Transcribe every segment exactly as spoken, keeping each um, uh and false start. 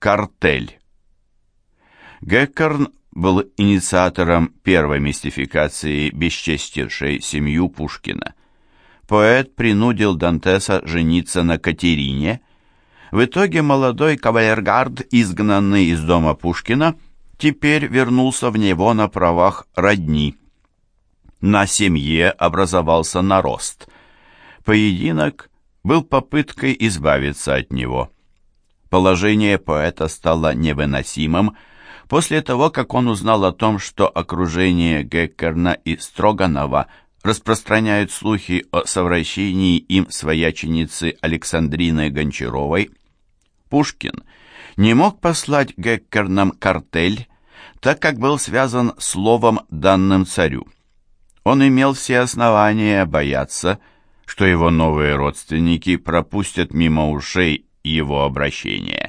Картель. Геккерн был инициатором первой мистификации бесчестившей семью Пушкина. Поэт принудил Дантеса жениться на Катерине. В итоге молодой кавалергард, изгнанный из дома Пушкина, теперь вернулся в него на правах родни. На семье образовался нарост. Поединок был попыткой избавиться от него. Положение поэта стало невыносимым после того, как он узнал о том, что окружение Геккерна и Строганова распространяют слухи о совращении им свояченицы Александрины Гончаровой. Пушкин не мог послать Геккернам картель, так как был связан словом, данным царю. Он имел все основания бояться, что его новые родственники пропустят мимо ушей его обращение.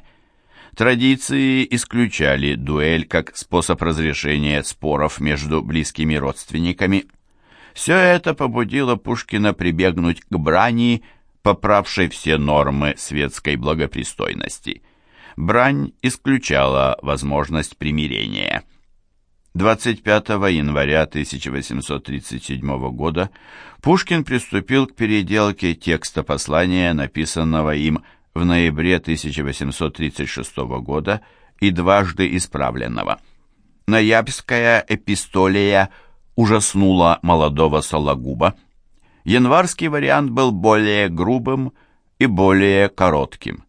Традиции исключали дуэль как способ разрешения споров между близкими родственниками. Все это побудило Пушкина прибегнуть к брани, поправшей все нормы светской благопристойности. Брань исключала возможность примирения. двадцать пятого января тысяча восемьсот тридцать седьмого года Пушкин приступил к переделке текста послания, написанного им в ноябре тысяча восемьсот тридцать шестого года и дважды исправленного. Ноябрьская эпистолия ужаснула молодого Сологуба. Январский вариант был более грубым и более коротким.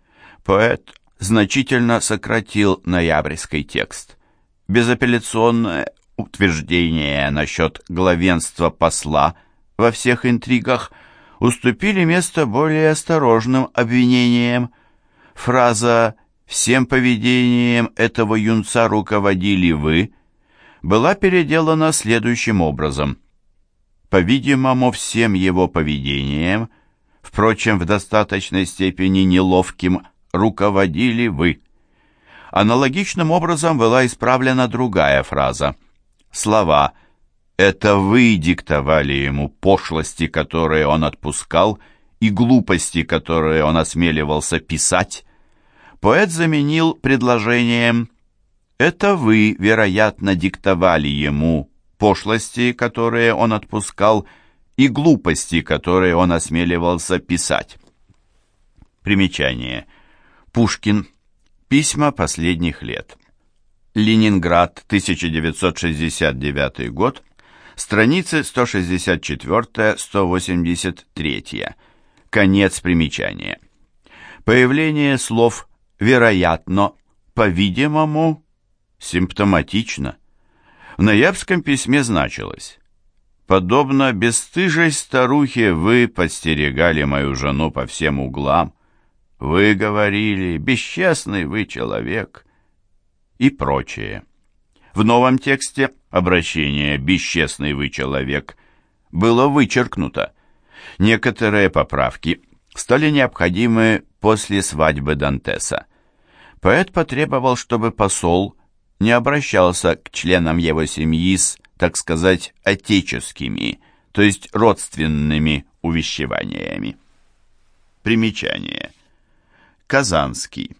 Поэт значительно сократил ноябрьский текст. Безапелляционное утверждение насчет главенства посла во всех интригах уступили место более осторожным обвинениям. Фраза «всем поведением этого юнца руководили вы» была переделана следующим образом. По-видимому, всем его поведением, впрочем, в достаточной степени неловким, руководили вы. Аналогичным образом была исправлена другая фраза. Слова «это вы диктовали ему пошлости, которые он отпускал, и глупости, которые он осмеливался писать». Поэт заменил предложением «это вы, вероятно, диктовали ему пошлости, которые он отпускал, и глупости, которые он осмеливался писать». Примечание. Пушкин. Письма последних лет. Ленинград, тысяча девятьсот шестьдесят девятый год. Страницы сто шестьдесят четыре — сто восемьдесят три. Конец примечания. Появление слов «вероятно», «по-видимому» симптоматично. В ноябрьском письме значилось: «Подобно бесстыжей старухе вы подстерегали мою жену по всем углам. Вы говорили, бесчестный вы человек» и прочее. В новом тексте обращение «бесчестный вы человек» было вычеркнуто. Некоторые поправки стали необходимы после свадьбы Дантеса. Поэт потребовал, чтобы посол не обращался к членам его семьи с, так сказать, отеческими, то есть родственными увещеваниями. Примечание. Казанский.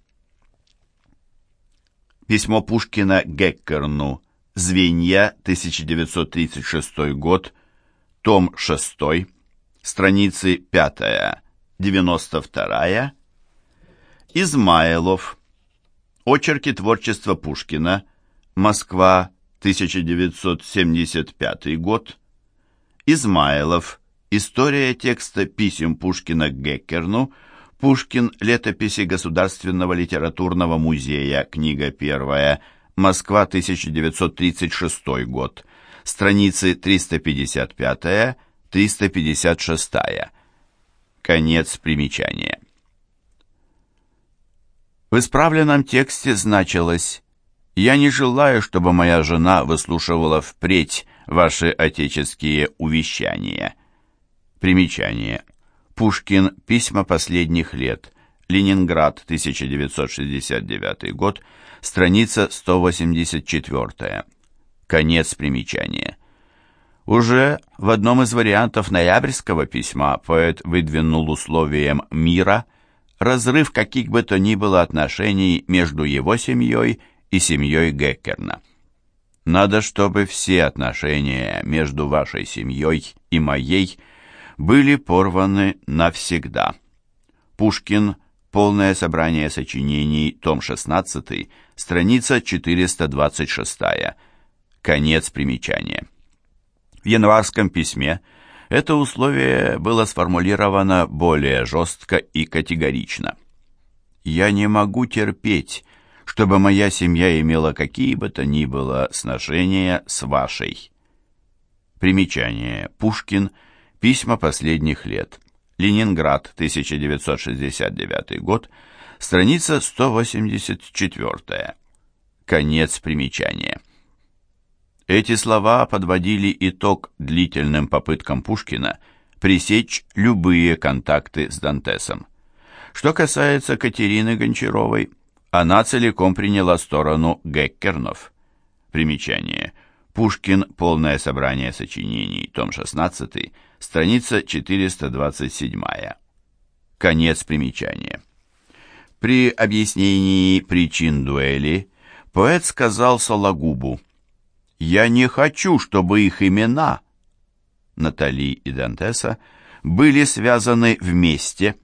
Письмо Пушкина Геккерну. Звенья, тысяча девятьсот тридцать шестой год. Том шестой. Страницы пятая — девяносто вторая. Измайлов. Очерки творчества Пушкина. Москва, тысяча девятьсот семьдесят пятый год. Измайлов. История текста писем Пушкина к Геккерну. Пушкин. Летописи Государственного литературного музея. Книга первая. Москва, тысяча девятьсот тридцать шестой год. Страницы триста пятьдесят пять — триста пятьдесят шесть. Конец примечания. В исправленном тексте значилось: «Я не желаю, чтобы моя жена выслушивала впредь ваши отеческие увещания». Примечание. Пушкин. Письма последних лет. Ленинград, тысяча девятьсот шестьдесят девятый год. Страница сто восемьдесят четыре. Конец примечания. Уже в одном из вариантов ноябрьского письма поэт выдвинул условием мира разрыв каких бы то ни было отношений между его семьей и семьей Геккерна. Надо, чтобы все отношения между вашей семьей и моей были порваны навсегда. Пушкин. Полное собрание сочинений, том шестнадцатый, страница четыреста двадцать шесть. Конец примечания. В январском письме это условие было сформулировано более жестко и категорично. «Я не могу терпеть, чтобы моя семья имела какие бы то ни было сношения с вашей». Примечание. Пушкин. Письма последних лет. Ленинград, тысяча девятьсот шестьдесят девятый год, страница сто восемьдесят четыре. Конец примечания. Эти слова подводили итог длительным попыткам Пушкина пресечь любые контакты с Дантесом. Что касается Катерины Гончаровой, она целиком приняла сторону Геккернов. Примечание. Пушкин. Полное собрание сочинений, том шестнадцатый, страница четыреста двадцать семь. Конец примечания. При объяснении причин дуэли поэт сказал Сологубу: «Я не хочу, чтобы их имена, Натали и Дантеса, были связаны вместе».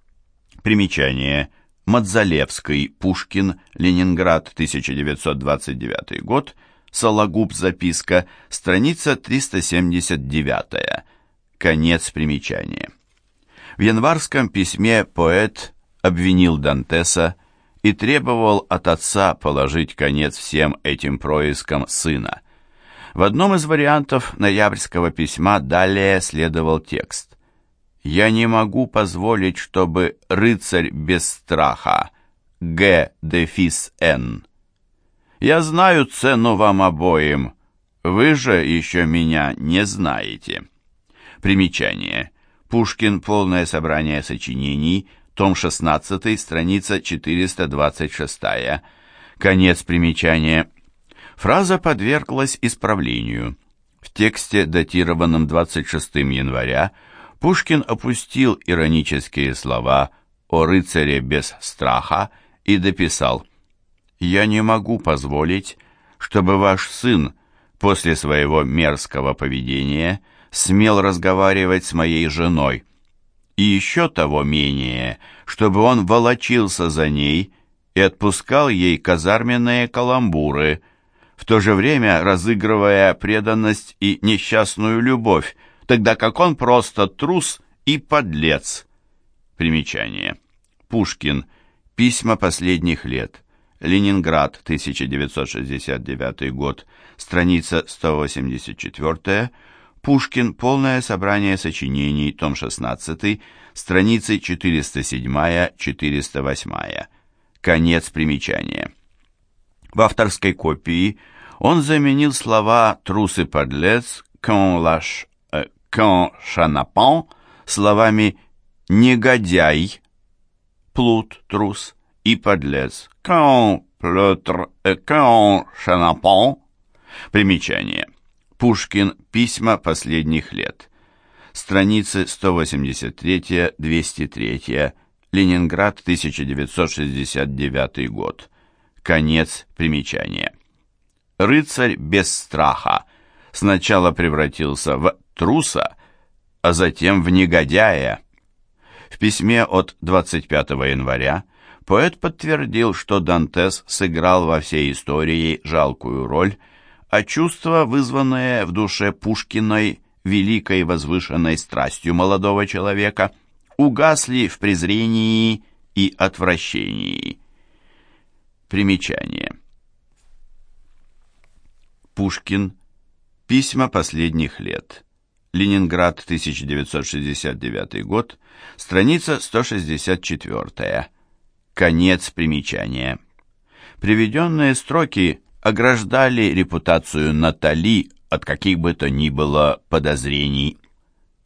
Примечание. Мадзалевский. Пушкин. Ленинград, тысяча девятьсот двадцать девятый год. Сологуб. Записка. Страница триста семьдесят девять. Конец примечания. В январском письме поэт обвинил Дантеса и требовал от отца положить конец всем этим проискам сына. В одном из вариантов ноябрьского письма далее следовал текст: «Я не могу позволить, чтобы рыцарь без страха, Г. дефис Н. Я знаю цену вам обоим, вы же еще меня не знаете». Примечание. Пушкин. Полное собрание сочинений, том шестнадцатый, страница четыреста двадцать шесть. Конец примечания. Фраза подверглась исправлению. В тексте, датированном двадцать шестого января, Пушкин опустил иронические слова о рыцаре без страха и дописал: «Я не могу позволить, чтобы ваш сын после своего мерзкого поведения смел разговаривать с моей женой, и еще того менее, чтобы он волочился за ней и отпускал ей казарменные каламбуры, в то же время разыгрывая преданность и несчастную любовь, тогда как он просто трус и подлец». Примечание. Пушкин. Письма последних лет. Ленинград, тысяча девятьсот шестьдесят девятый год, страница сто восемьдесят четыре. Пушкин. Полное собрание сочинений, том шестнадцатый, страницы четыреста семь - четыреста восемь. Конец примечания. В авторской копии он заменил слова «трус и подлец» «quand lâche», э, «quand chanapan» словами «негодяй», «плут», «трус» и «подлец» «quand pleutre», э, «quand chanapan». Примечание. Пушкин. Письма последних лет. Страницы сто восемьдесят три - двести три. Ленинград, тысяча девятьсот шестьдесят девятый год. Конец примечания. Рыцарь без страха сначала превратился в труса, а затем в негодяя. В письме от двадцать пятого января поэт подтвердил, что Дантес сыграл во всей истории жалкую роль, а чувства, вызванные в душе Пушкиной великой возвышенной страстью молодого человека, угасли в презрении и отвращении. Примечание. Пушкин. Письма последних лет. Ленинград, тысяча девятьсот шестьдесят девятый год, страница сто шестьдесят четыре. Конец примечания. Приведенные строки ограждали репутацию Натали от каких бы то ни было подозрений.